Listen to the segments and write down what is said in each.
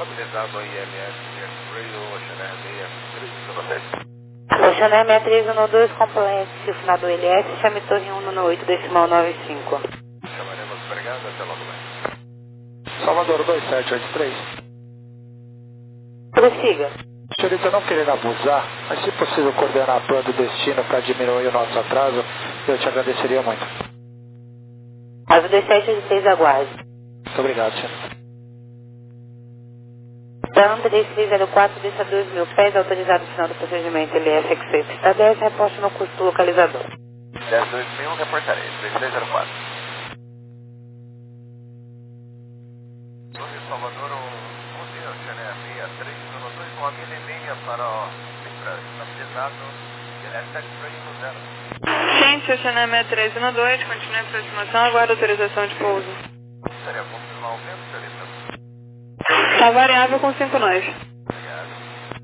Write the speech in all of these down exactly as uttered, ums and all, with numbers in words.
Estabilizado o I M S, X-Ray, o Oceaner seis três um dois. Oceaner seis três um dois, complete o final do L S, chame torre um no oito decimal nove cinco. Chamaremos pregando até logo mais. Salvador dois sete oito três. Prossiga. Senhorita, não querendo abusar, mas se possível coordenar a plan do destino para diminuir o nosso atraso, eu te agradeceria muito. Ave dois sete oito três, aguarde. Muito obrigado, senhor. Dan três três zero quatro, deixa dois mil pés, autorizado o final do procedimento L S X Está dez, reposte no custo localizador. dez dois mil, reportarei, três três zero quatro. Torre Salvador, bom dia, Oceaner seis três um dois, uma milha e meia para o Libra, estabilizado, L S X-Ray um zero. Gente, Oceaner seis três um dois, continue a aproximação, aguarda autorização de pouso. Seria confirmar o vento, senhorita? Está variável com cinco nós. Obrigado.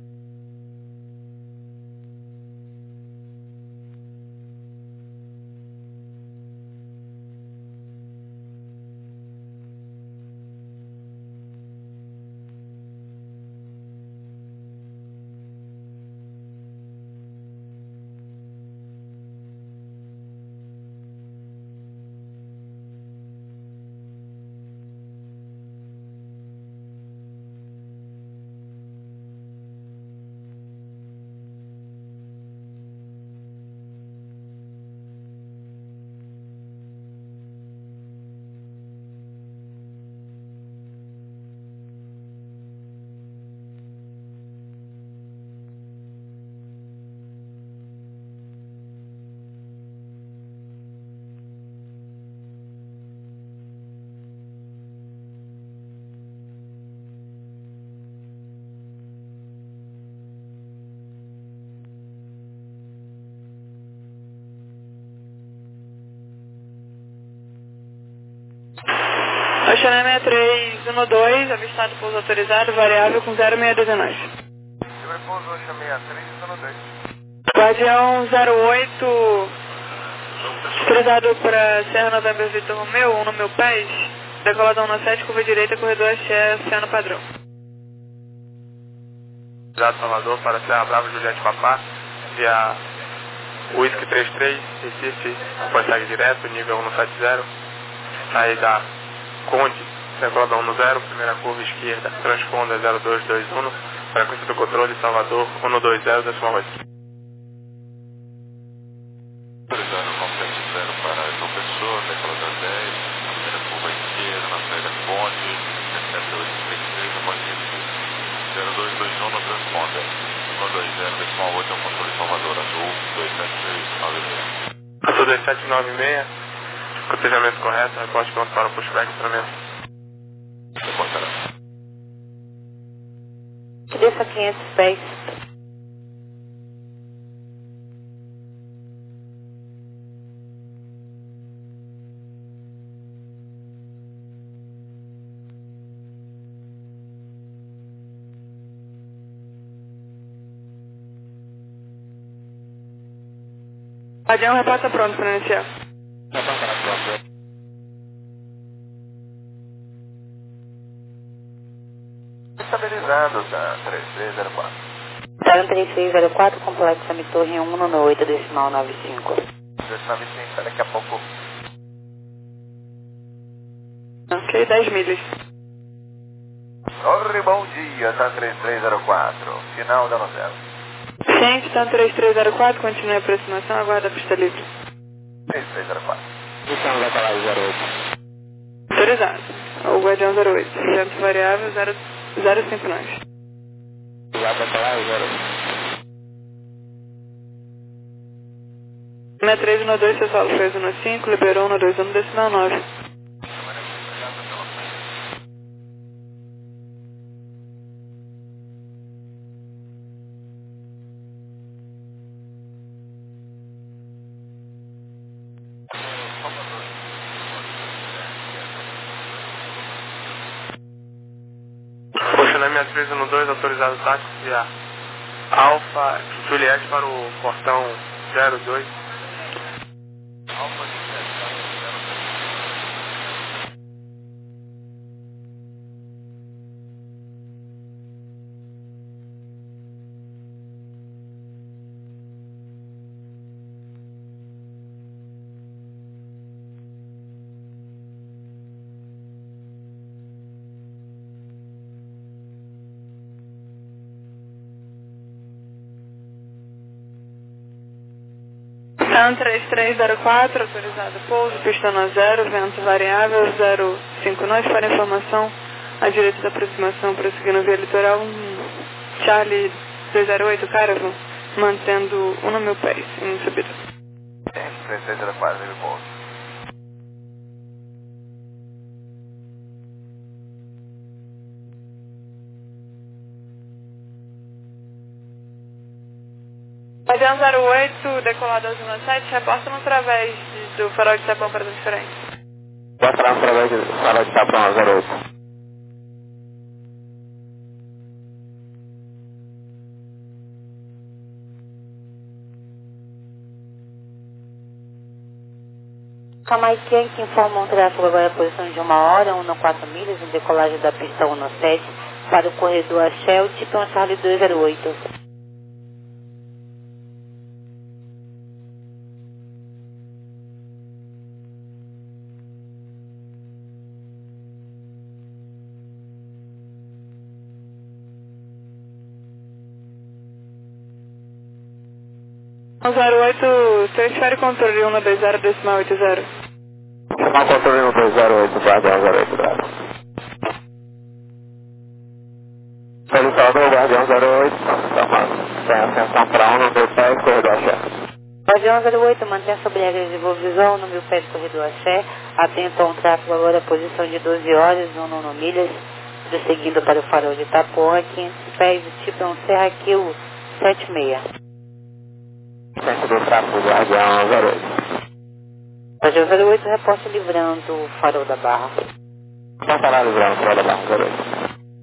Oceaner seis três um dois, avistado pouso autorizado, variável com zero seis um nove. Sobrepouso Oceaner seis três um dois. Guardião zero oito, cruzado para Serra Novembro Vitor Romeu, um no meu pés, decoladão na sete, curva direita, corredor Axé, Oceano Padrão. Cruzado Salvador para Serra Brava, Juliette Papá, via Whisky trinta e três, Recife, após segue direto, nível cento e setenta, saída Conde, decoladão no zero, primeira curva esquerda, transponda zero dois dois um, frequência do controle, Salvador, cento e vinte, decimal oito. Autorizando cento e setenta para João Pessoa, decolador dez, primeira curva esquerda, na saída Conde, sete oito três três, após zero dois dois um no transponder, cento e vinte, decimal oito é o controle Salvador, azul, dois sete três nove seis. Azul dois sete nove seis, cotejamento correto, reporte pronto para o pushback, treinamento. Reportará. Desça quinhentos pés. Guardião, reporta pronto para iniciar. Estabilizado, tá? três três zero quatro. Dan três três zero quatro, complexo chame torre um no oito decimal nove cinco. Direção Vicência, daqui a pouco. Ok, dez milhas. Torre, bom dia, tá? três três zero quatro. Final da novela. Gente, tá três três zero quatro, continue a aproximação, aguarda a pista livre. três três zero quatro. Então vai para lá, zero oito. Autorizado. O Guardião zero oito, vento variável zero cinco nove. Vai para lá, zero oito. seis três um dois, seu solo fez um cinco, liberou um dois um decimal nove. Oceaner seis três um dois, autorizado tático via Alfa Juliette para o portão zero dois. Alfa Juliette, zero dois. Sam três três zero quatro, autorizado pouso, pista no zero, vento variável, zero cinco nós, para informação, à direita da aproximação, prosseguindo via litoral, Charlie dois zero oito, Caravan, mantendo um no meu pé, em subida. três três zero quatro, ele pouso. Guardião zero oito, decolado ao zona sete, reporta através de, do farol de tapão para transferência. Reporta através do farol de tapão zero oito. Camaiquém que informa um tráfego agora a posição de uma hora, um no quatro milhas, em decolagem da pista um no sete, para o corredor Axé, o tipo é um Charlie dois zero oito. zero oito, transfere controle um no dois zero, decimal oito zero. Chamar o controle no dois zero oito, Guardião zero oito, grado. Solicitador, Guardião zero oito, tem ascensão para um no meu pé, corredor Axé. Guardião zero oito, mantém sobre a desenvolvisão no meu pé do corredor Axé, atento a um tráfego agora a posição de doze horas, um no milhas, prosseguindo para o farol de Itapuã, quinhentos pés, o tipo é um Serra Kill sete seis. Centro do tráfego, Guardião zero oito. Guardião zero oito, reporte livrando o farol da Barra. Não parar livrando o farol da Barra, zero oito.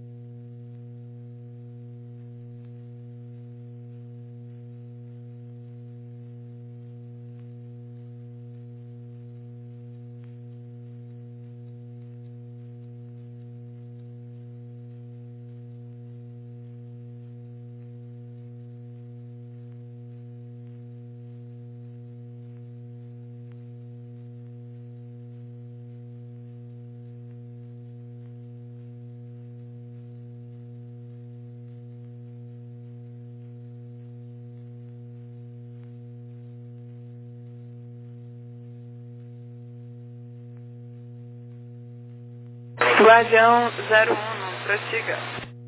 Guardião zero um, prossiga.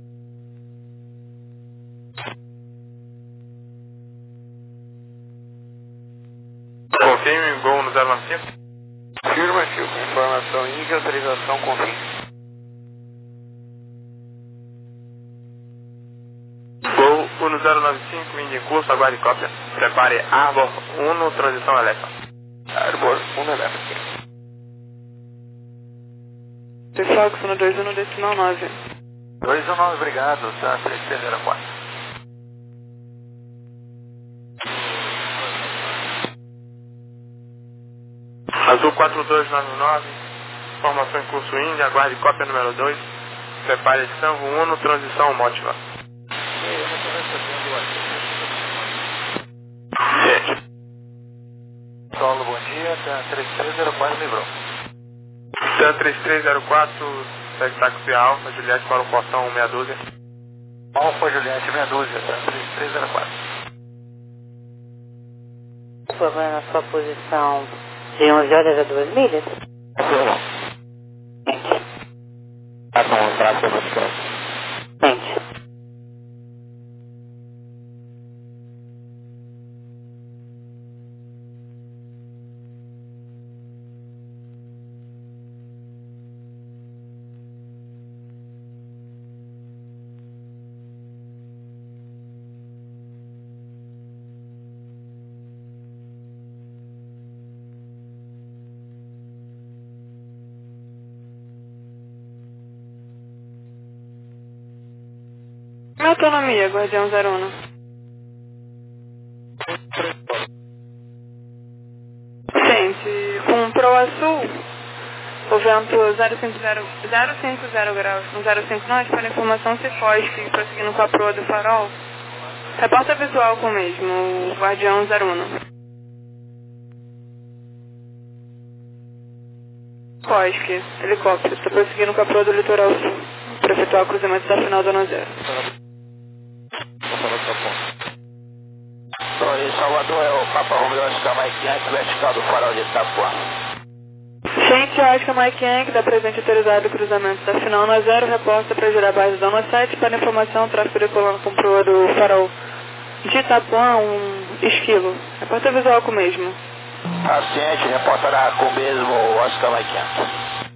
Coloquei um gol no zero nove cinco. Afirmativo. Informação I G, autorização com fim. Gol um no zero nove cinco, indo em curso, aguarde cópia. Prepare Arbor um, transição elétrica. Arbor um elétrica. Fox no dois um, decimal nove. dois um nove, obrigado, Sam três três zero quatro. Azul quatro dois nove nove, formação em curso Índia, aguarde cópia número dois. Prepare Sanvo um, transição mótiva. Gente. Solo, bom dia, Sam três três zero quatro, livrou. Sam três três zero quatro, segue táxi Alfa, Juliette para o portão meia dúzia. Alfa, Juliette, meia dúzia, Sam três três zero quatro. Por favor, na sua posição de onze horas a duas milhas. Tá com o traço no descanso. Gente. Autonomia, Guardião zero um. Gente, com proa sul, o vento zero cinco zero graus, no zero cinco nós, para informação se Fosque, prosseguindo com a proa do farol. Reporta visual com o mesmo, o Guardião zero um. Fosque, helicóptero, está prosseguindo com a proa do litoral sul, para efetuar o cruzamento da final da zona zero. Salvador Operador é o Papa Romeo Oscar Mike Yankee, vertical do farol de Itapuã. Gente, Oscar Mike Yankee, da presente autorizado cruzamento da final na zero, reporta para gerar base da sete para informação, tráfego decolando com proa do farol de Itapuã, um esquilo. Reporta visual com o mesmo. Paciente, reportará com o mesmo Oscar Mike Yankee.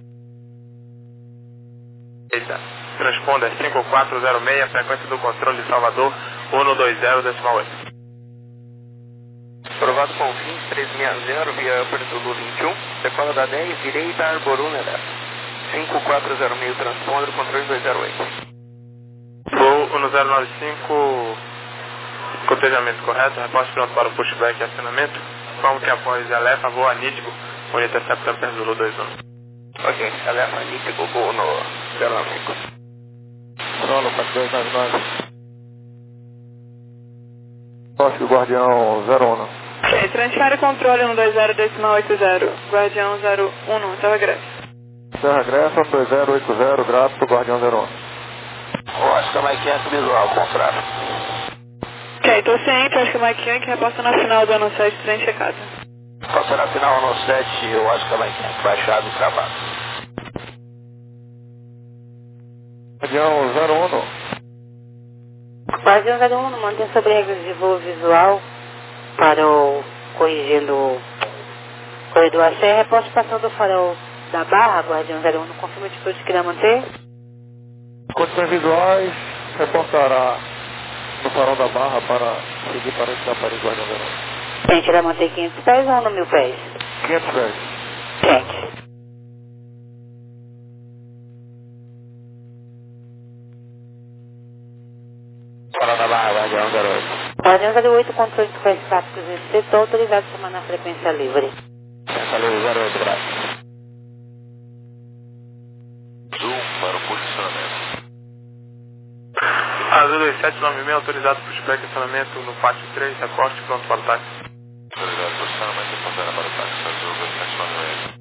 Eita, transponder cinco quatro zero seis, frequência do controle de Salvador, um dois zero, decimal oito. Aprovado com vinte três seis zero, via Upper Zulu vinte e um, decola da dez, direita, Arboruna, cinco quatro zero seis, transponder, controle dois zero oito. Voo um zero nove cinco, cotejamento correto, reposte pronto para o pushback e acionamento, como que após Elefa, voo anítico, unir interceptor Upper Zulu dois um. Ok, Elefa, anítico, voo no zero nove cinco. Solo para dois nove nove. Toque Guardião zero um. Ok, transfere controle um dois zero, decimal oito zero, Guardião zero um, Terra Grécia. Terra Grécia, um dois zero oito zero, grátis para o Guardião zero um. Oscar Mike Yankee, visual, contrário. Ok, estou ciente, Oscar Mike Yankee, reposta na final do ano sete, trem checado. Passa na final no sete, o Oscar Mike Yankee, baixado e travado. Guardião zero um. Guardião zero um, mantém sobre regras de voo visual para o corrigindo o corredor A C, reposte passando do farol da Barra, Guardião zero um, confirma a atitude que irá manter. Condições visuais, reportará no farol da Barra para seguir para o Paris Guardião zero um. Gente, irá manter quinhentos pés ou no mil pés? quinhentos pés. Gente. Farol da Barra, Guardião zero oito. Guardião zero oito, controle de pés práticos nesse setor, autorizado a chamar na frequência livre. Frequência livre zero oito, graças. Zoom para o posicionamento. Azul dois sete nove seis, autorizado pushback e acionamento no pátio três, reporte pronto para o táxi. Autorizado posicionamento, reportando para o táxi Azul dois sete nove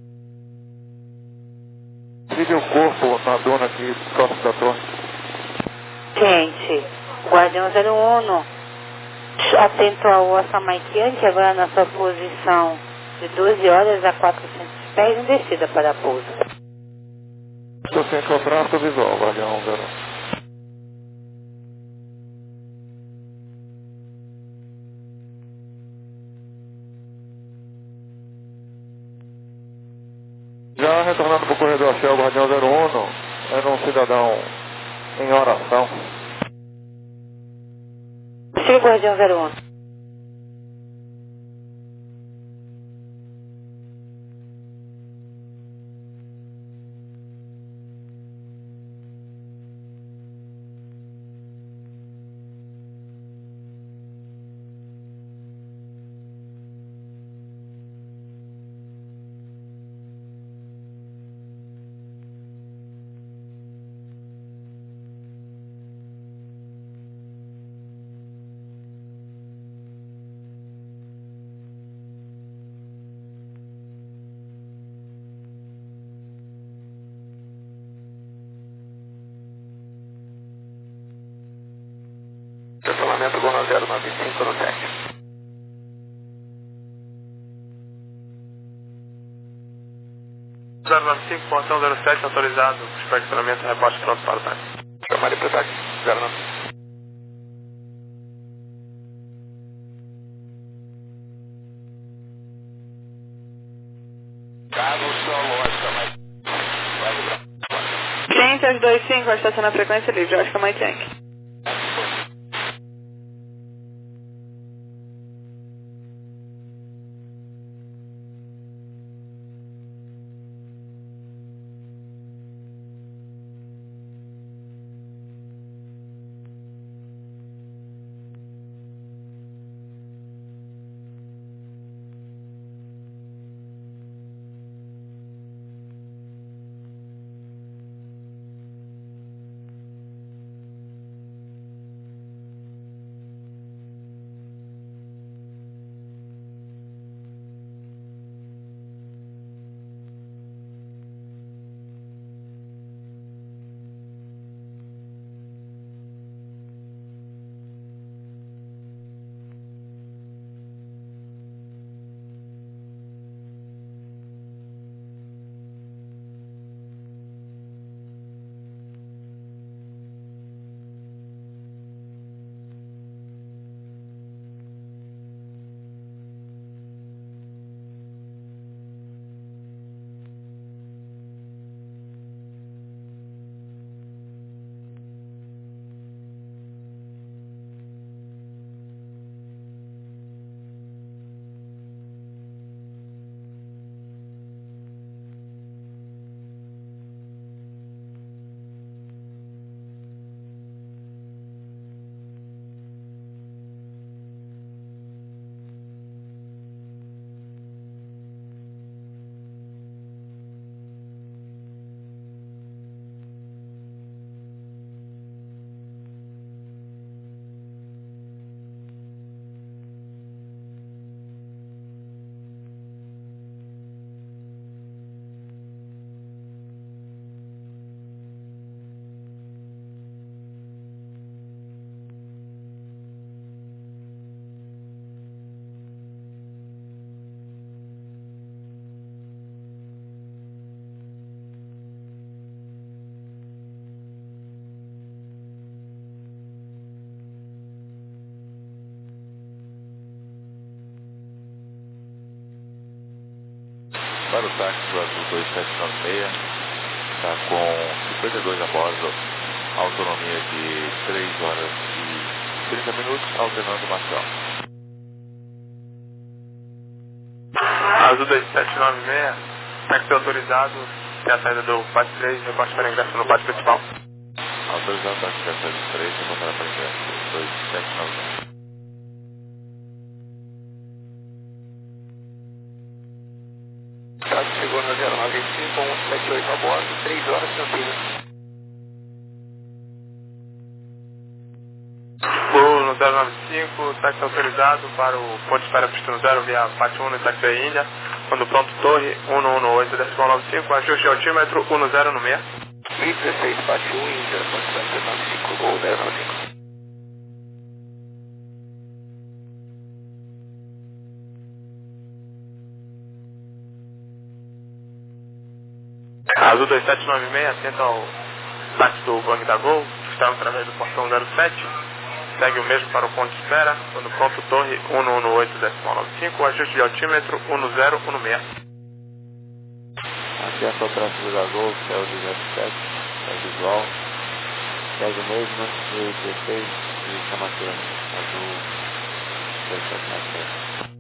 seis. Siga o corpo na dona aqui, próximo da torre. Gente, Guardião zero um, atento ao Oscar Mike Yankee, agora na sua posição de doze horas a quatrocentos pés em descida para pouso. Estou sem encontrar o visual, Guardião zero um. Já retornando para o corredor Shell, Guardião zero um, era um cidadão em oração. Siga Guardião zero um. Estacionamento Gona zero nove cinco no sete. zero nove cinco, portão zero sete, autorizado, pushback e acionamento, reposte pronto para o táxi. Chamarei para o táxi zero nove. Carlos Solo, Oscar Mike. Gente, as dois cinco, a estação na frequência livre, Oscar Mike Yankee. zero, táxi do Azul dois sete nove seis, está com cinquenta e dois a bordo, autonomia de três horas e trinta minutos, alternando Marcel. Azul dois sete nove seis, táxi autorizado, tem a saída do pátio três, reposta para ingresso no pátio principal. Autorizado táxi da saída do três, reposta para ingresso dois sete nove seis. Táxi chegou na zero nove cinco, um sete oito a bordo, três horas tranquila. Voo no zero nove cinco, táxi autorizado para o ponto de espera pistão zero via pátio um no Itaquí Índia. Quando pronto, torre um um oito, decimal nove cinco, ajuste altímetro um zero no seis. mil e dezesseis, pátio um, Índia, ponto de espera nove cinco, voo zero nove cinco. Azul dois sete nove seis, atenta ao táxi do Bang da Gol, que está através do portão zero sete. Segue o mesmo para o ponto de espera. Quando pronto, torre um um oito, decimal nove cinco, ajuste de altímetro um zero um seis. Acesso ao tráfego da Gol, que é o zero sete, é visual. Segue o mesmo, mil e dezesseis, e chamatura Azul dois sete nove seis.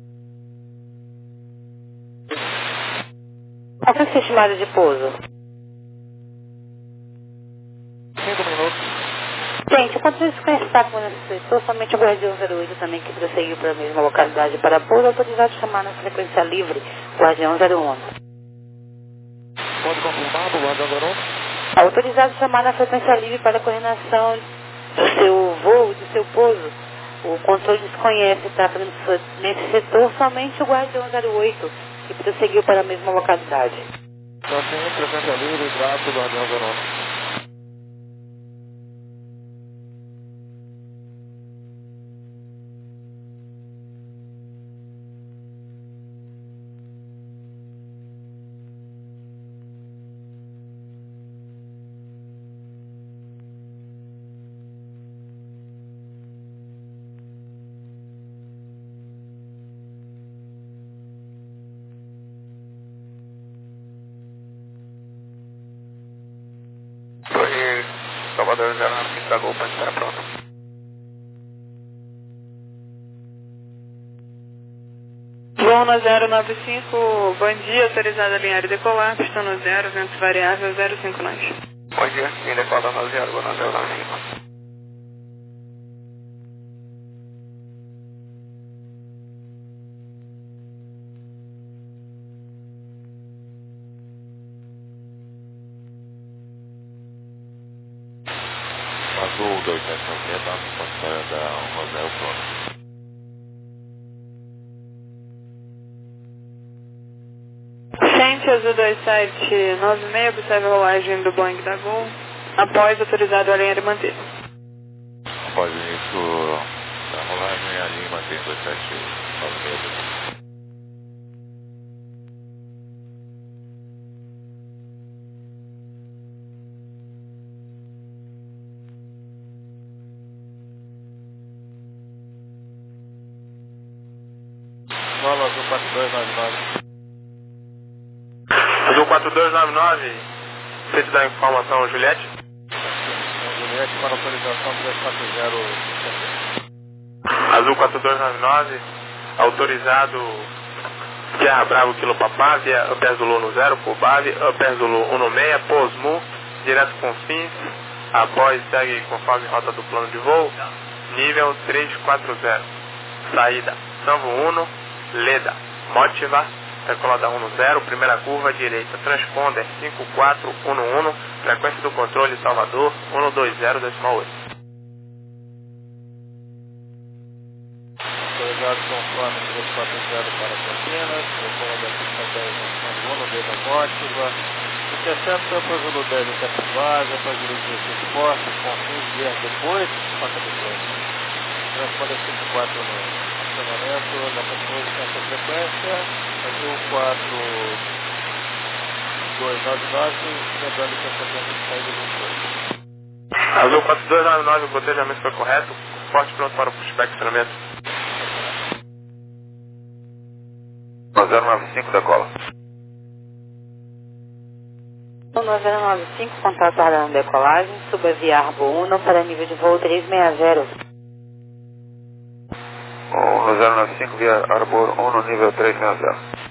Qual foi a sua estimada de pouso? Cinco minutos. Gente, enquanto isso conhece com nesse setor, somente o Guardião zero oito também que prosseguiu para a mesma localidade para pouso, autorizado a chamar na frequência livre Guardião zero um. Pode confirmar do Guardião zero um? Autorizado a chamar na frequência livre para a coordenação do seu voo, do seu pouso. O controle desconhece, está nesse setor somente o Guardião zero oito, que prosseguiu para a mesma localidade. Então, sim, frequência livre, trato, Guardião zero um. Torre Salvador zero nove cinco da Gol, pode estar pronto. Voo no zero nove cinco, bom dia, autorizado a alinhar e decolar, pistão no zero, vento variável zero cinco nove. Bom dia, quem decola no zero, vou no zero nove cinco. Azul dois sete nove seis, tá? Pode dar um zero pronto. Gente, Azul dois sete nove seis, observe a rolagem do Boeing da Gol. Após, autorizado a alinhar e manter. Após isso, a rolagem a linha mantém dois sete nove seis. Nova Azul quatro dois nove nove. Azul quatro dois nove nove, feito da informação Juliette. Juliette para autorização três quatro zero. Azul quatro dois nove nove, autorizado Sierra Bravo Kilo Papá, via Upper Zulu no zero, por Bave, Upper Zulu um no seis, Posmu, direto com fins, após segue conforme rota do plano de voo, nível três quatro zero, saída Sanvo Uno, Leda, Motiva, decolada um zero, primeira curva direita, transponder cinco quatro um um, frequência do controle Salvador um dois zero decimal oito. Autorizado conforme três quatro zero para Campinas, recomendação dez no Uno, Leda, Motiva, sessenta para o Zulu dez até Pivasa, para o Zulu dezesseis Forte, com fins vier depois, rota depois. Transponder cinco quatro no acionamento, na posição da frequência, Azul quatro dois nove nove, lembrando que a frequência de saída do dois. Azul quatro dois nove nove, o botejamento foi correto, forte pronto para o pushback treinamento. zero nove cinco da cola. um zero nove cinco, contato aguardando decolagem, suba via Arbo um para nível de voo trezentos e sessenta. um zero nove cinco via Arbor um no nível trezentos e sessenta.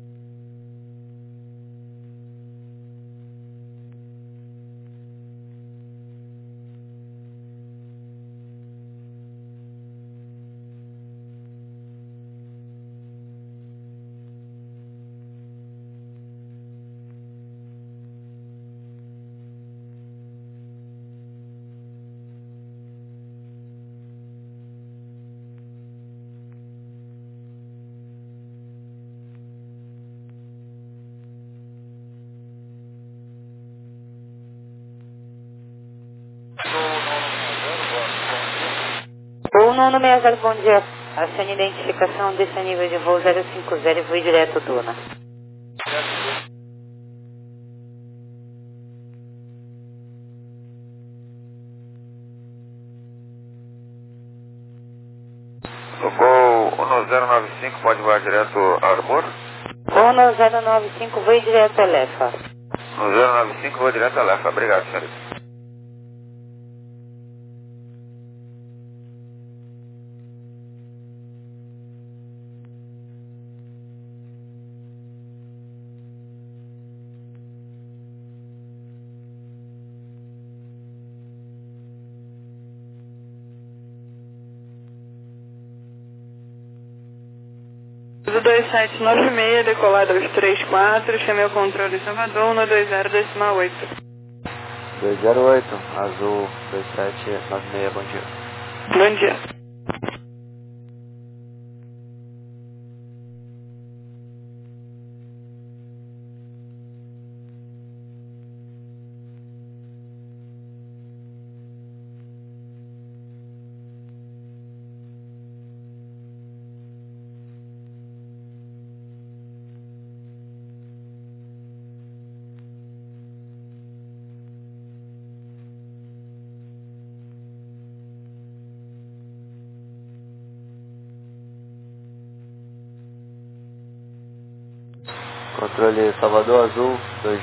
O nono sessenta, bom dia. Acione identificação desse nível de voo zero cinco zero e voo direto Duna. O Gol um zero nove cinco pode voar direto Arbor? um zero nove cinco, voo direto Elefa. um zero nove cinco vou direto a Lefa. Obrigado, senhorita. Do dois sete nove seis, decolar dois três quatro, chamei o controle Salvador, um dois zero decimal oito. dois zero oito, azul dois sete nove seis, bom dia. Bom dia. Controle Salvador, azul dois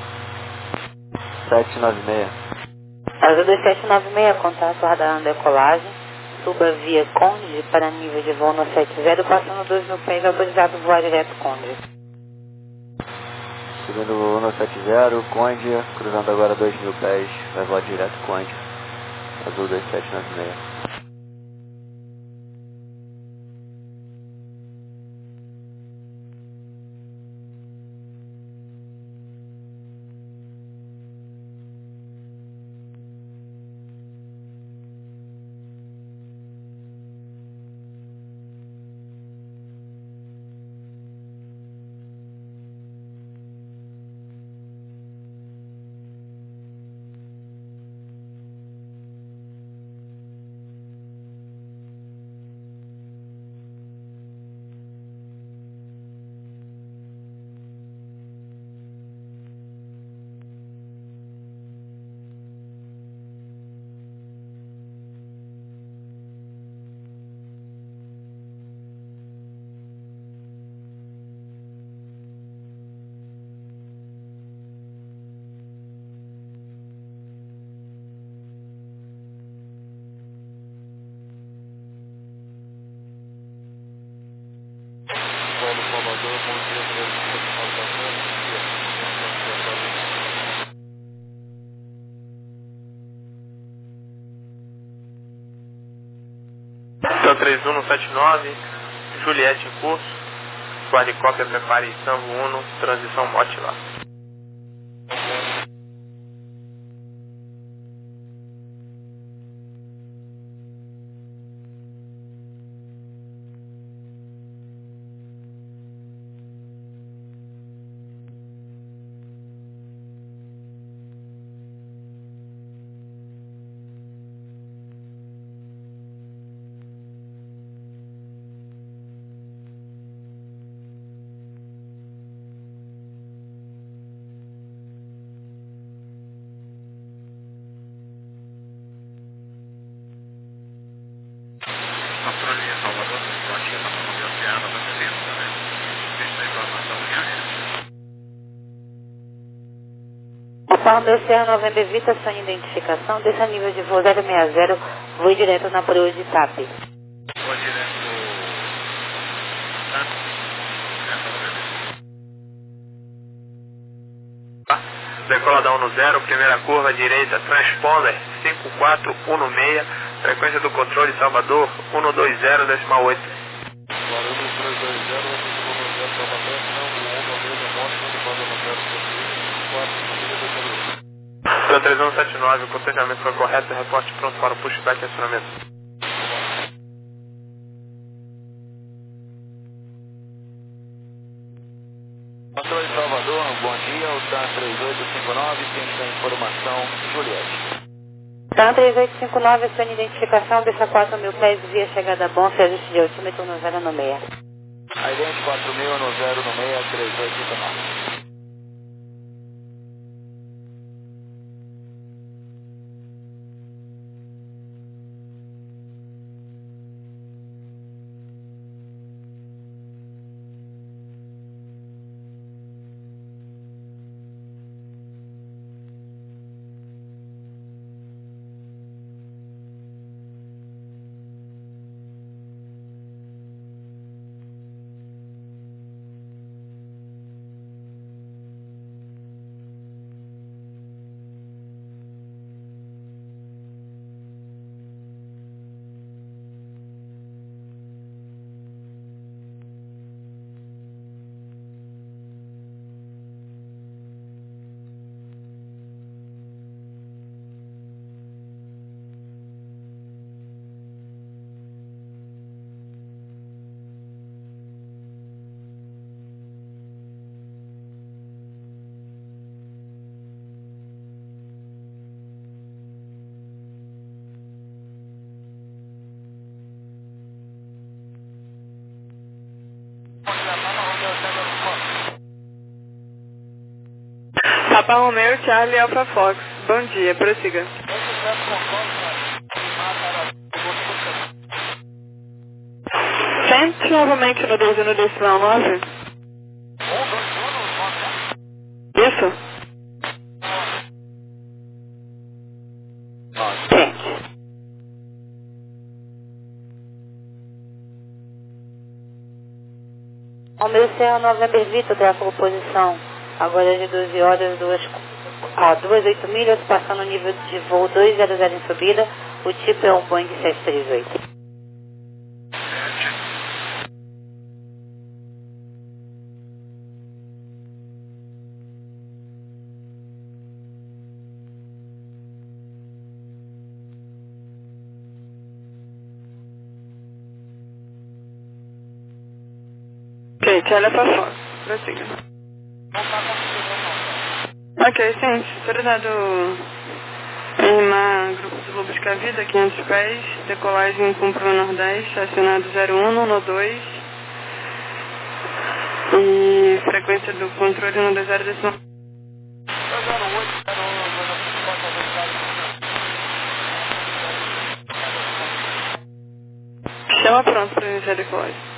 sete nove seis. Azul dois sete nove seis, contato aguardando decolagem, suba via Conde para nível de voo no setenta, passando dois mil pés, autorizado voar direto Conde. Subindo o um setenta, Conde, cruzando agora dois mil pés, vai voar direto Conde. Azul dois sete nove seis. Então três um sete nove, Juliette em curso, guarde cópia, prepare Sambo Uno, transição mote lá. Romeu Serra November Vita, sua identificação, desça nível de voo zero seis zero, voo direto na proa de TAP. Vou direto. Decoladão no zero, primeira curva direita, transponder cinco quatro um seis, frequência do controle Salvador um dois zero decimal oito. Guarulhos três dois zero, no zero novamente, não, um no meio da moto, no bando no zero quatro, Seu três um sete nove, o cotejamento foi correto, reporte pronto para o pushback e acionamento. Controle Salvador, bom dia, o TAM três oito cinco nove, tem a informação, Juliette. TAM três oito cinco nove, sua identificação, deixa quatro mil pés via chegada bom, se ajuste de altímetro no zero no seis. Aidente quatro mil no zero no seis, três oito cinco nove. Papa Romeo, Charlie, Alpha Fox. Bom dia, prossiga. Sente novamente no doze no decimal nove. Isso. Sente. Romeu Serra November Vita, da proposição. Agora de doze horas, duas, ah, duas oito milhas, passando o nível de voo dois zero zero em subida. O tipo é um Boeing sete três oito. Ok, Charlie, Alpha Fox. Prossiga. Ok, sim, autorizado em mar Grupo do Lobo de Cavida, quinhentos pés, decolagem com Pro Nordeste, acionado zero um no dois e frequência do controle no dois zero decimal. Chama pronto para iniciar a decolagem.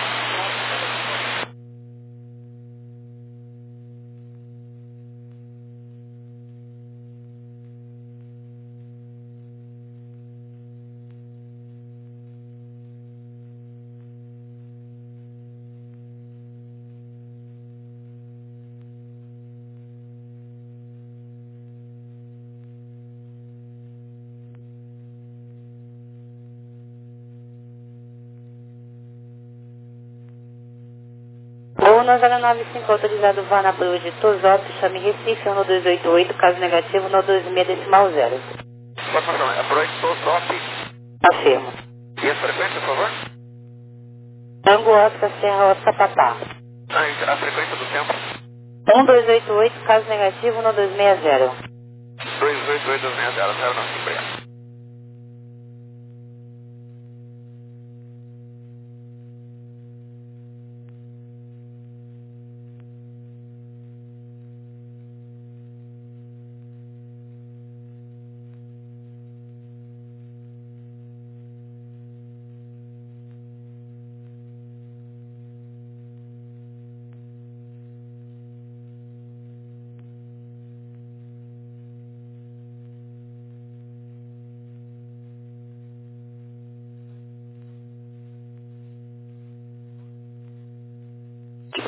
Voo nove zero nove cinco, autorizado vá na proa de Tosópolis, chame Recife, um dois oito oito, caso negativo, no dois seis decimal zero. Informação, é pro Tosópolis. Afirmo. E a frequência, por favor? Tango Oscar Serra Oscar Papá. Ah, e a frequência do tempo? um dois oito oito, caso negativo, no dois seis zero. dois oito oito dois seis zero, zero não, obrigado.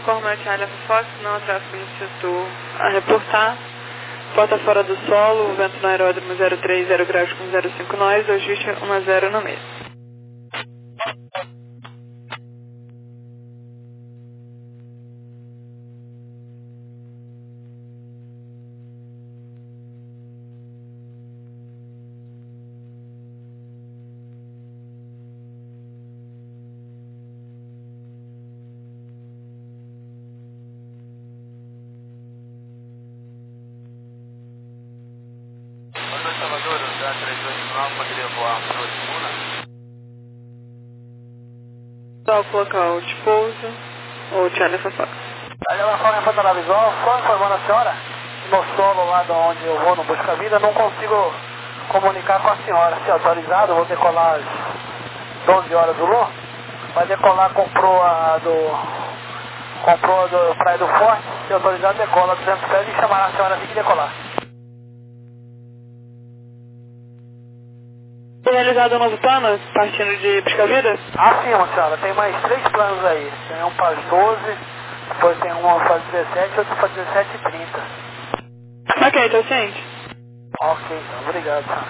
informa a Charlie Fox, não há tráfego no setor a reportar. Porta fora do solo, vento no aeródromo zero três zero graus com zero cinco nós, ajuste um a zero no meio. Só colocar o de pouso ou o Charlie Fox. Aí ela fala em foto na visão, só informando a senhora, no solo lá de onde eu vou no Busca Vida, não consigo comunicar com a senhora. Se autorizado, eu vou decolar às doze horas do Lu. Vai decolar com proa do. com proa do Praia do Forte, se autorizado, decola duzentos pés e chamará a senhora aqui de decolar. Foi realizado um novo plano partindo de Busca Vida? Ah, sim, minha senhora, tem mais três planos aí. Tem um para as doze, depois tem um para as dezessete e outro para as dezessete e trinta. Ok, tô ciente. Ok, então, obrigado, senhora.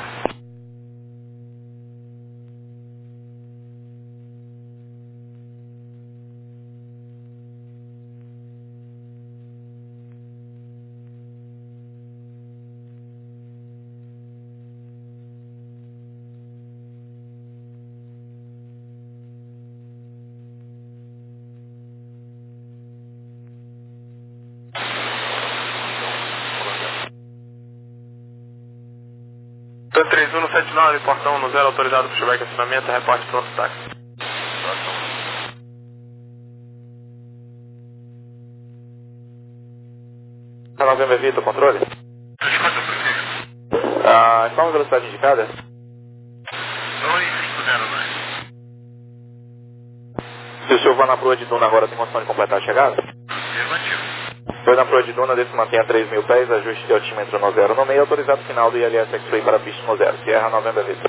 três um sete nove, portão no zero, autorizado para chegar acionamento, reporte pronto, táxi. Novembro Vitor, controle? Ah, qual a velocidade indicada? dois cinco zero dois. Se o senhor vai na proa de Duna agora, tem condição de completar a chegada? Afirmativo. Foi na proa de Duna, desse mantém a três mil pés, ajuste de altímetro no zero no meio, autorizado final do I L S X-Ray para pista no zero. Sierra Novembro Vitor.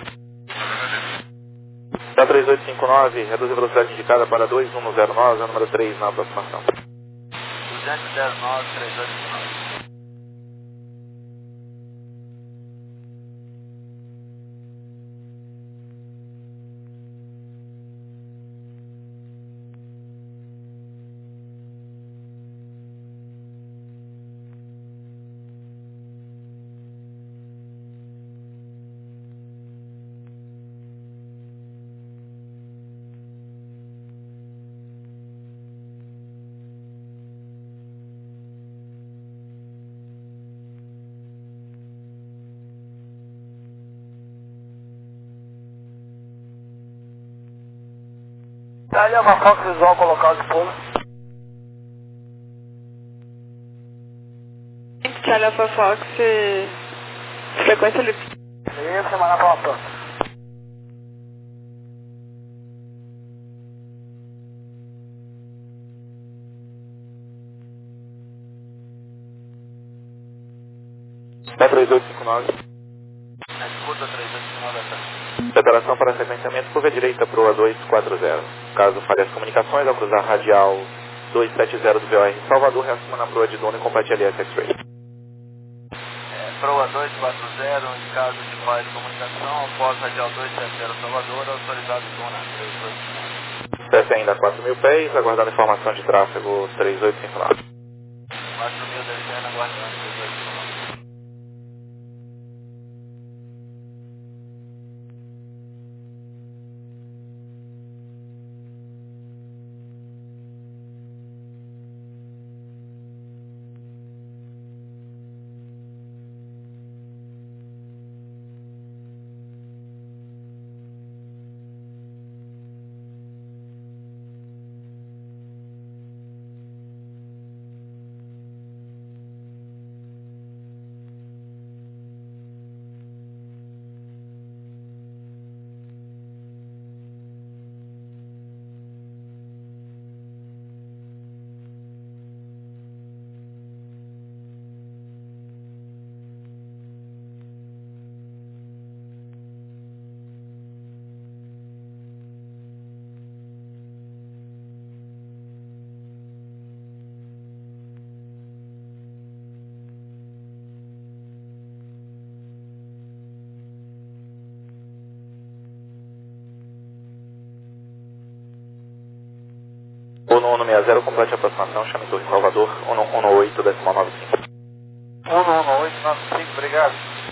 Da três oito cinco nove, reduz a velocidade indicada para dois um zero nove, número três na aproximação. duzentos e nove, três oito cinco nove. Aí é uma foto visual com o local de pouso. Charlie Fox, frequência livre. Beleza, semana para uma planta. Da três oito cinco nove. Escuta três oito cinco nove. Separação para sequenciamento, curva direita proa dois quatro zero. Caso falhe as comunicações, ao cruzar radial dois sete zero do V O R em Salvador, reassuma na proa de Duna e complete L S X-Ray. É, proa dois quatro zero, em caso de falha de comunicação, após radial dois sete zero Salvador, autorizado Duna três oito cinco nove. Desce ainda a quatro mil pés, aguardando informação de tráfego três oito cinco nove. quatro mil descendo, aguardando três oito cinco nove. um um seis zero, complete a aproximação, chame Torre Salvador, um um oito, decimal nove cinco. um um oito nove cinco, obrigado.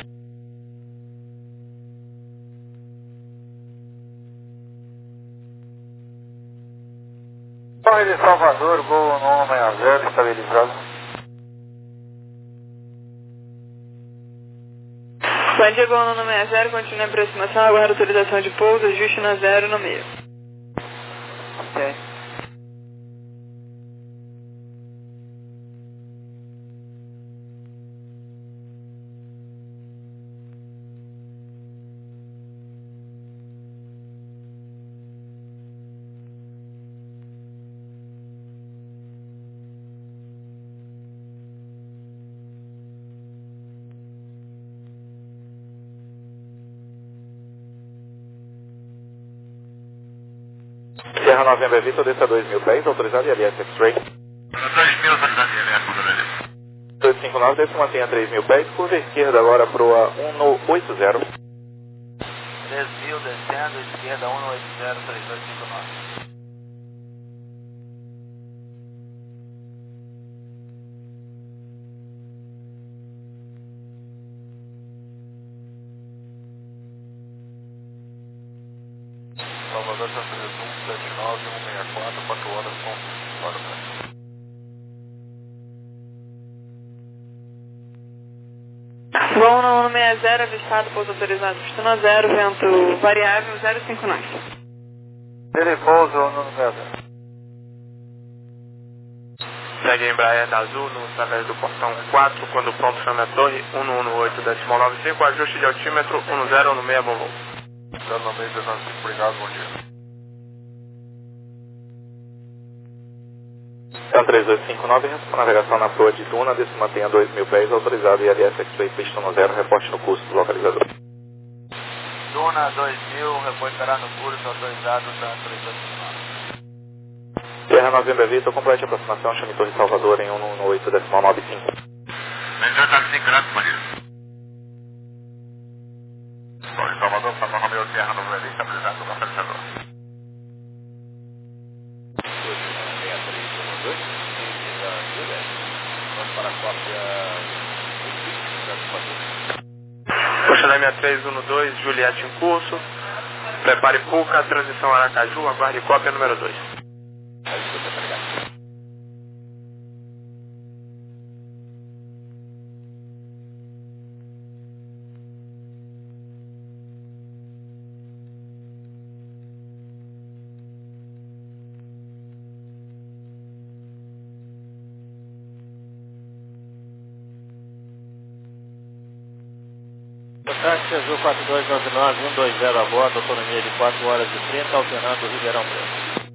Torre de Salvador, Gol um um seis zero, estabilizado. Bom dia, Gol um um seis zero, continua a aproximação, aguarda autorização de pouso, ajuste na zero no meio. Ok. Sierra November Vitor, desça dois mil pés, autorizado I L S X-Ray. dois mil, autorizado I L S, Rodrigo. dois cinco nove, desça mantenha três mil pés, curva esquerda agora para o um oito zero. Desvio descendo, esquerda um oito zero, três dois cinco nove. Salvador, Santa Cruz, um sete nove, um seis quatro, quatro horas com fora do Gol um um seis zero, avistado, pouso autorizado, pistona zero, vento variável, zero cinco nove. Ele pousa um um seis zero. Segue a Embraer da Azul no através do portão quatro, quando pronto chame a torre, um um oito, decimal nove cinco, ajuste de altímetro, um zero um seis, bom voo. zero nove seis, nove cinco, obrigado, bom dia. Então três dois cinco nove, com navegação na proa de Duna, desça mantenha dois mil pés, autorizado I L S X-Ray, pistona zero, reporte no curso do localizador. Duna dois mil, reportará no curso, autorizado, tá três dois cinco nove. Sierra November Vitor, complete a aproximação, chame Torre Salvador em um um oito, decimal nove cinco. Menino tá cinco graus, Maria. Torre Salvador, Papa Romeo Sierra November Vitor, estabilizado no localizador. Coxa da sessenta e três um dois, Juliette em curso. Prepare Puca, transição Aracaju, aguarde cópia número dois. Táxi Azul quatro dois nove nove, um dois zero a bordo, autonomia de quatro horas e trinta, alternando Ribeirão Preto.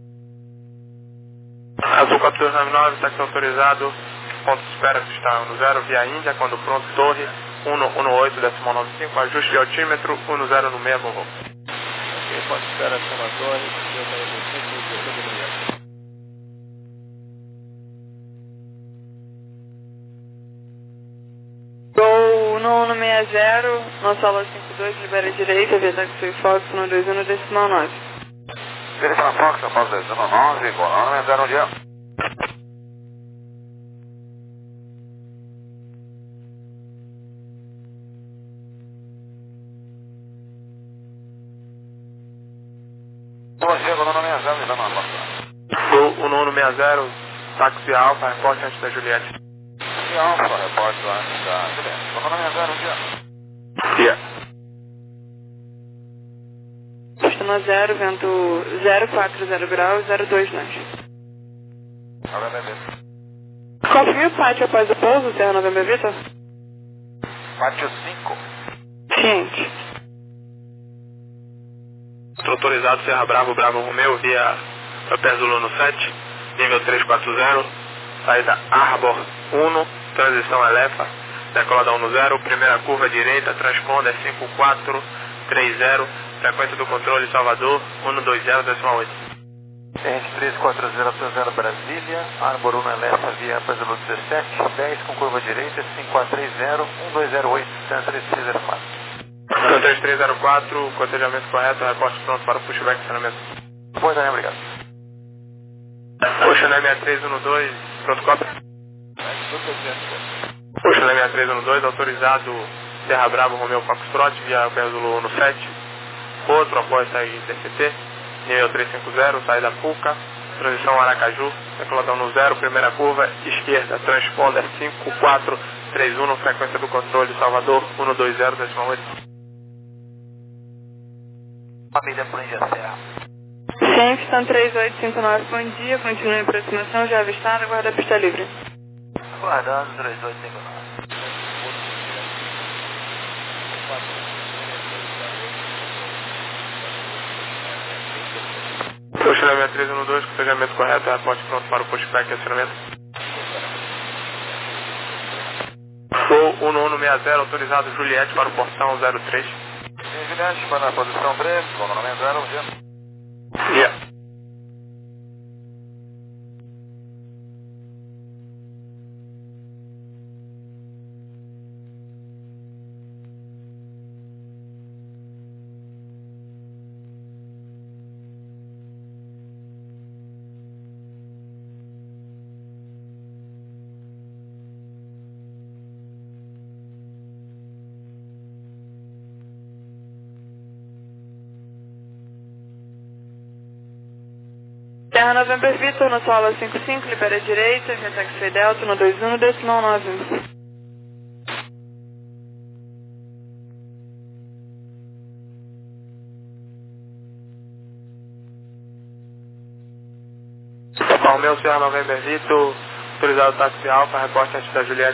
Azul quatro dois nove nove, táxi autorizado, ponto de espera que está no zero, via Índia, quando pronto, torre um um oito, decimal nove cinco, ajuste de altímetro, um zero um seis, bom voo. Ok, ponto de espera acima da torre, eu quarenta e cinco, descendo do milhão. Gol um um seis zero, nossa aula cinco dois, libera direita, via Taxi Fox, um dois um, decimal nove. Direita na Fox, São Paulo dezesseis nove, Gol um seis zero, um dia. Bom dia, Gol um seis zero, libera na Fox. Gol um um seis zero, táxi Alfa, reporte antes da Juliette. E Alfa, repórter antes da Juliette. Gol um seis zero, um dia. Dia. Pistona zero, vento zero quatro zero graus, zero dois nove. November Vitor. Confirme o pátio após o pouso, Sierra November Vitor? Pátio cinco. Ciente. Autorizado Serra Bravo, Bravo Romeo, via Pé Zulu no sete, nível trezentos e quarenta, saída Arbor um, transição Elefa, decolada um zero, primeira curva direita, transponder cinco quatro três zero, frequência do controle Salvador, um dois zero, decimal oito. R três quatro zero zero Brasília, Arbor um Elefa via Pé Zulu dezessete, dez com curva direita, cinco quatro três zero, um dois zero oito, três três zero quatro. três três zero quatro, cotejamento correto, reporte pronto para o pushback e estacionamento. Boa tarde, obrigado. Ocean sessenta e três um dois, pronto, cópia. Ocean sessenta e três um dois, autorizado Serra Bravo, Romeo Foxtrot, via Péndulo um sete. Outro após sair D C T, nível trezentos e cinquenta, saída Puca, transição Aracaju, decoladão no zero, primeira curva, esquerda, transponder cinco quatro três um, frequência do controle, Salvador, cento e vinte, décimo oito. Família Planja Serra. Kingston três oito cinco nove, bom dia, continue em aproximação, já avistada, guarda a pista livre. Aguardando três oito cinco nove. Ocean sessenta e três um dois, com fechamento correto, reporte pronto para o pushback e acionamento. Sou um um seis zero, autorizado Juliette para o portão zero três. Juliette para a posição três, vamos no zero, dia. Dia. Terra November Vitor, no solo cinco cinco, libera a direita, via taxi Delta, no dois um, decimal nove. Romeo Serra November Vitor, autorizado táxi Alfa, reporte antes da Juliette.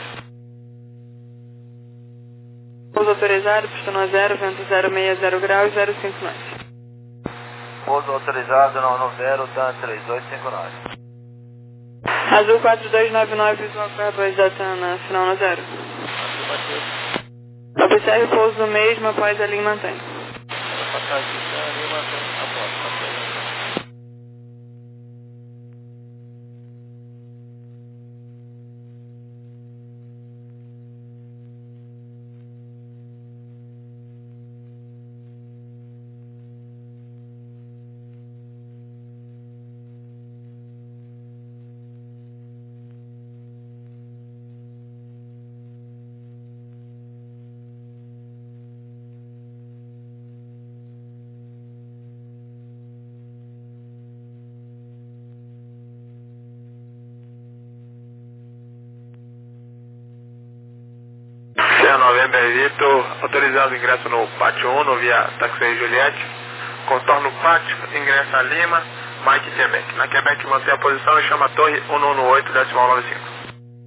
Pouso autorizado, pistão a zero, vento zero seis zero graus, zero cinco nove. Pouso autorizado, não zero, TAN três oito cinco nove. Azul quatro dois nove nove, visual Airbus da TAN, final no zero. Observe o pouso do mesmo após a linha mantém. November Vitor, autorizado ingresso no pátio um, via taxi Juliette, contorno pátio, ingresso a Lima, Mike Quebec. Na Quebec mantém a posição e chama a torre cento e dezenove, decimal noventa e cinco.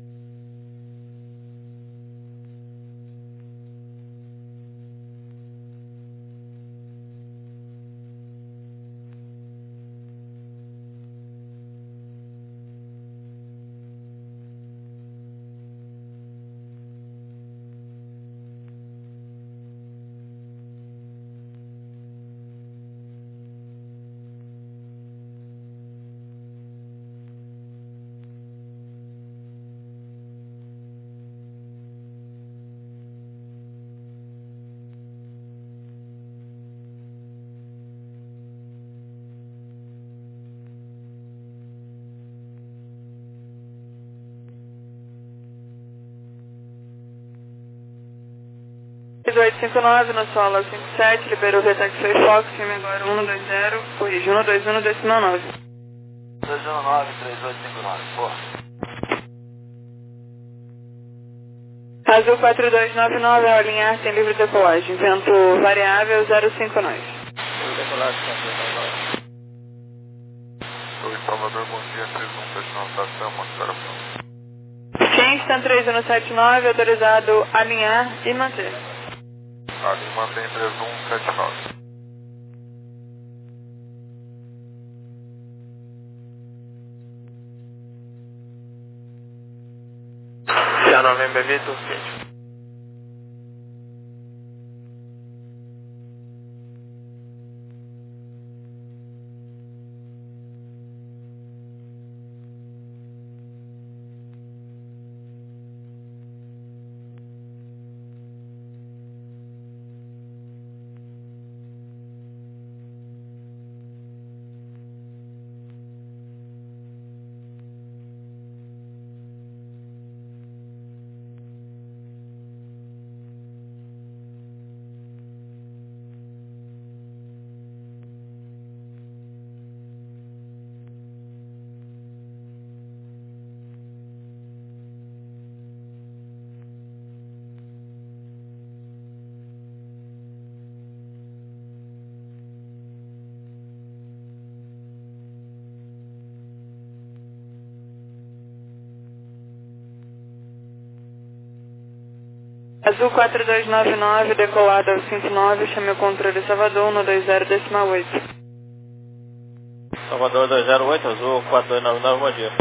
oito cinco nove, no solo cinco sete, liberou o Vetaxi Fox, filme agora cento e vinte, corrige, cento e vinte, decimal nove. dois um nove, três oito cinco nove, porra. Azul quatro dois nove nove, ao alinhar tem livre decolagem, vento variável zero cinco nove. Oi, Salvador, bom dia, três um, fechando a estação, mostrar a Kingston três um sete nove, autorizado alinhar e manter. Ali mantém três um sete nove. Serra November Vitor, quente. Azul quatro dois nove nove, decolado ao cinco nove, chame o controle Salvador, um dois zero, decimal oito. Salvador dois zero oito, Azul quatro dois nove nove, bom dia.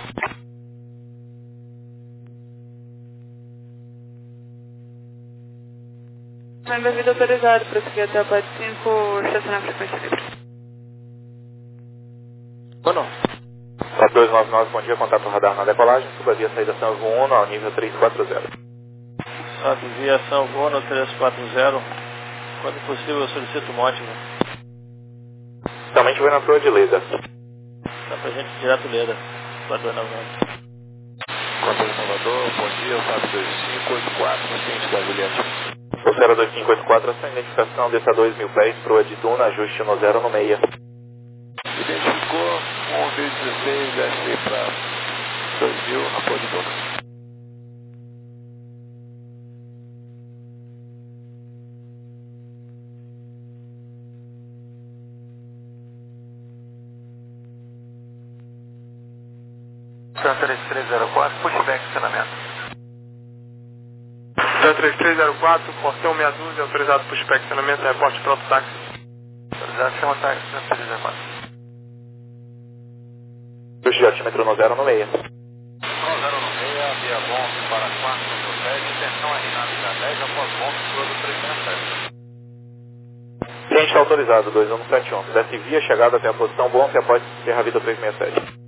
Member vida autorizado, prosseguir até a parte cinco, estacionar a frequência livre. Bueno. quatro dois nove nove, bom dia, contato radar na decolagem, suba via saída São João ao nível três quatro zero. Sobe via São João no três quatro zero, quando possível eu solicito um ótimo. Somente vai na Flor de Leda. Dá pra gente direto Leda, quatro dois nove nove. Controle Salvador, bom dia, quatro dois cinco oito quatro, ciente da Juliette. O zero dois cinco oito quatro, a sua identificação, desça dois mil pés, proa de Duna, ajuste no zero no meia. Identificou, um B dezesseis, desce para dois mil, na proa de Duna. três três zero quatro, pushback estacionamento. três três zero quatro, portão meia dúzia, autorizado pushback estacionamento, reporte pronto, táxi. Autorizado, chama táxi, três três zero quatro. Ajuste de altímetro no zero no meia. No zero no meia, via Bonto para quatro mil dez, intenção é dinâmica dez, após Bonto, todo três seis sete. Cliente está autorizado, dois um sete um. Desce via chegada até a posição bom, se após Serra Vida três seis sete.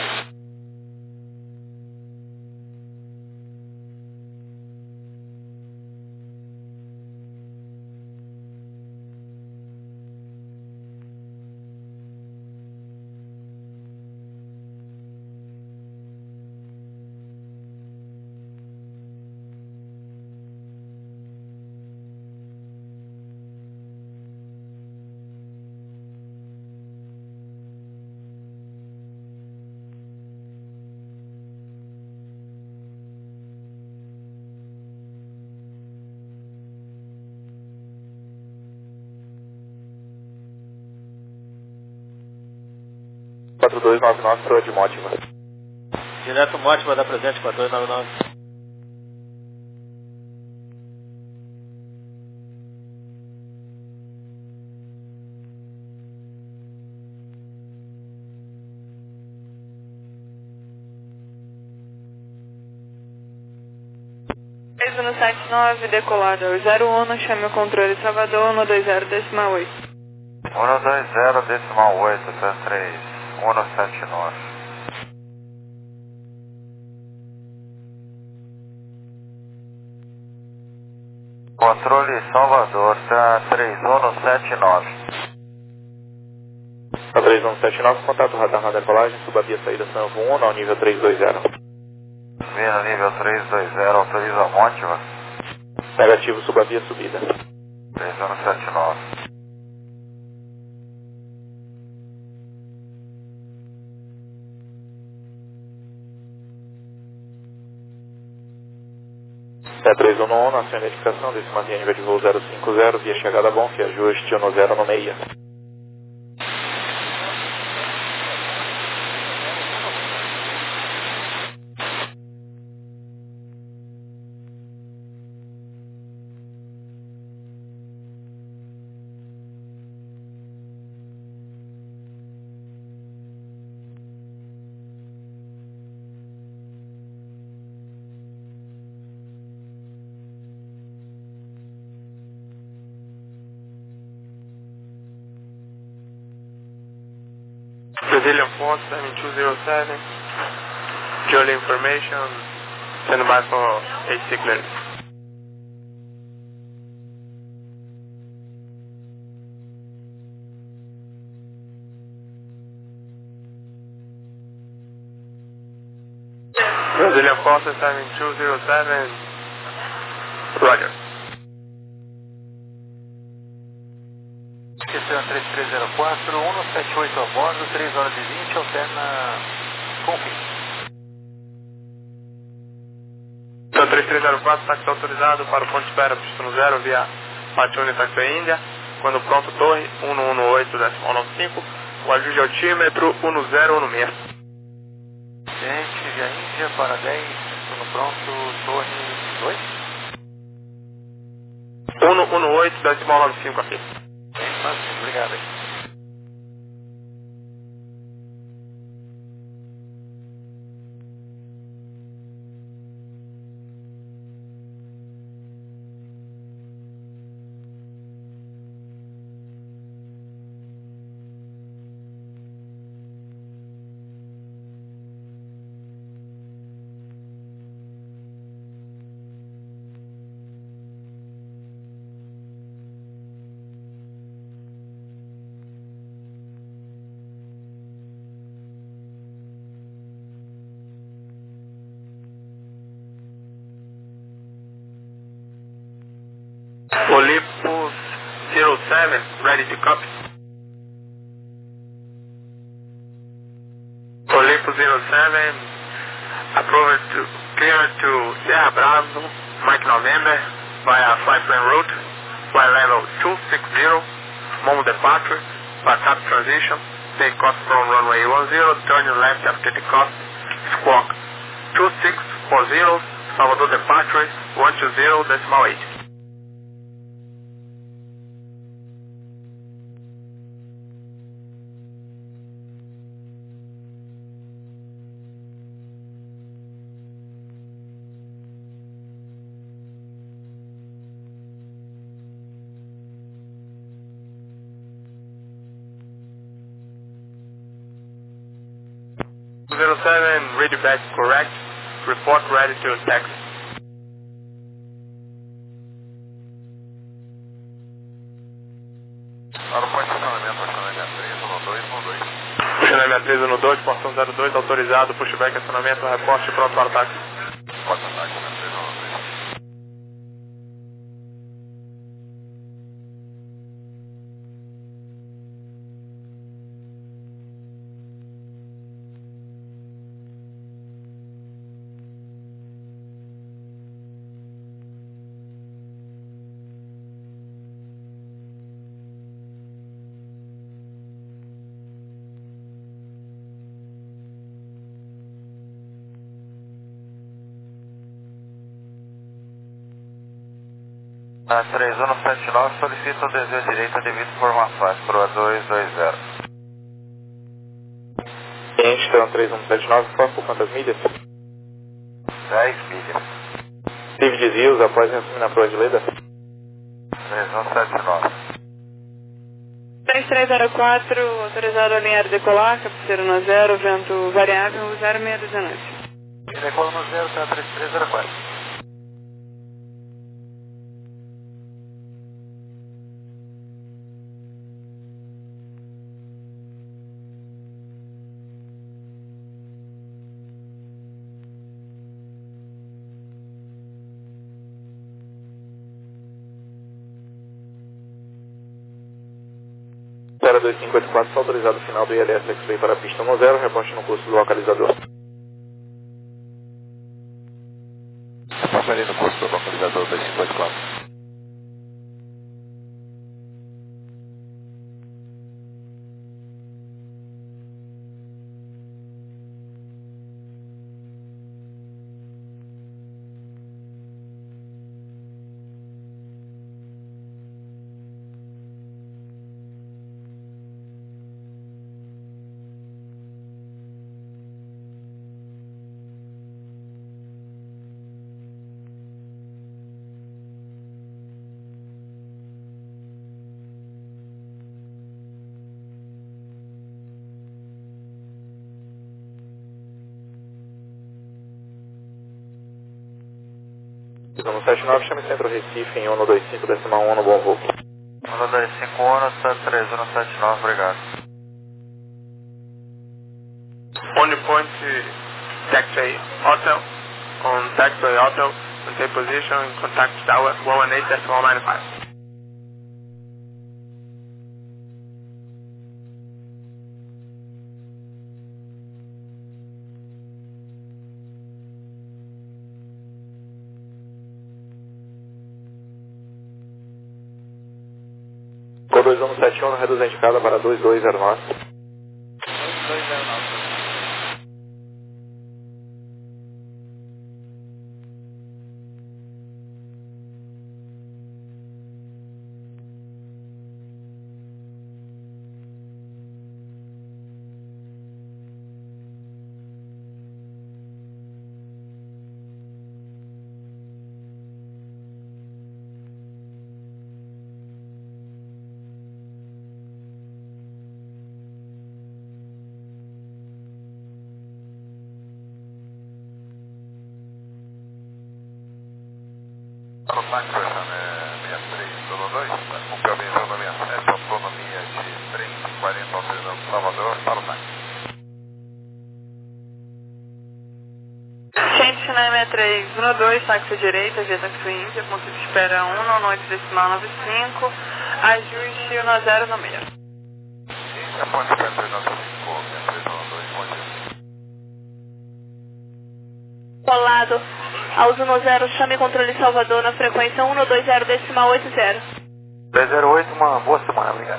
quatro dois nove nove, proa de Mótima. Direto Mótima, dá presente, quatro dois nove nove. três um sete nove, decolado ao zero um, chame o controle Salvador, um dois zero, decimal oito. um dois zero, decimal oito, três um sete nove. Controle Salvador, tá três um sete nove. A três um sete nove, contato radar na decolagem, suba via saída São João ao nível três dois zero. Via no nível três dois zero, autoriza Mótiva. Negativo, suba via subida. três um sete nove. É três um um, na sua identificação, desse mantenha nível de voo zero cinco zero, via chegada bom, que ajuste no zero no meia. Brazilian Force seven two zero seven, Journey information, send by for H C clearance. Brazilian Force seven two zero seven, Roger. três três zero quatro, um sete oito a bordo, três horas e vinte, alterna com fim. Então três três zero quatro, táxi autorizado para o ponto de espera, pista no zero, via Patune Taxi Índia. Quando pronto, torre um um oito, decimal nove cinco, o ajuste de altímetro um zero um seis. Gente, via Índia para dez, quando pronto, torre dois. um um oito, decimal nove cinco aqui. Obrigado aí. Olympus zero seven, ready to copy. Olympus zero seven, approved to clear to Sierra Bravo, Mike November, via flight plan route, flight level two six zero, Momo departure, Batap transition, take off from runway one zero, turn left after takeoff, squawk two six four zero, Salvador departure, one two zero, decimal eight. zero seven, ready back correct, report ready to taxi. Para o posicionamento, acionamento três um dois um dois. Acionamento três um dois, portão zero dois, autorizado, pushback, acionamento, reporte pronto para ataque. Pode ataque, né? três um dois. A três um sete nove solicita o desvio direito devido informações para o dois dois zero. Cliente então três um sete nove, informa por quantas milhas? dez milhas. Tive desvios após reassumir na proa de Leda? três um sete nove. três três zero quatro, autorizado a alinhar e decolar, cabeceira no zero, vento variável, zero seis um nove. Decola no zero, tá três três zero quatro. zero dois cinco oito quatro, autorizado final do I L S X-Ray para a pista no zero, reposte no curso do localizador. Passa ali no curso do localizador dois cinco oito quatro. um sete nove, chame Centro Recife em um dois cinco, decimal um no bom voo. um dois cinco um, três um sete nove, obrigado. On point taxi hotel, on taxi hotel, maintain position, contact tower one one eight decimal nine five. dois um sete um, reduz a indicada para dois dois zero nove. dois dois zero nove. Para o táxi fechando é sessenta e três, zona dois, cumprir a benção da sessenta e sete, autonomia de três e quarenta, autorizando Salvador para o táxi. Gente, final sessenta e três, zona dois, táxi direita, via táxi Índia, ponto de espera um, no noite decimal noventa e cinco, ajuste um zero no meio. Índia, ponto de espera dois nove cinco, sessenta e três, zona dois, bom dia. Colado ao Zuno zero, chame controle Salvador na frequência um dois zero decimal oito zero. dois zero oito, uma boa semana, obrigado.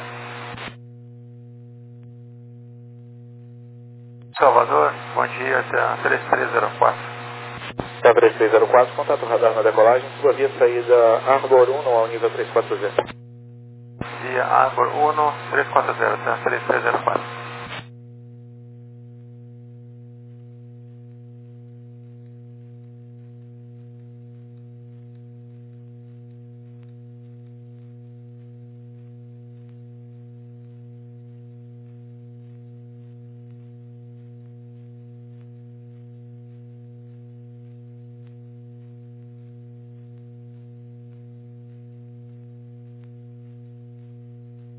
Salvador, bom dia, até três três zero quatro. Até três três zero quatro, contato radar na decolagem, sua via saída Arbor um ao nível três quatro zero. Via Arbor um, três quatro zero, até três três zero quatro.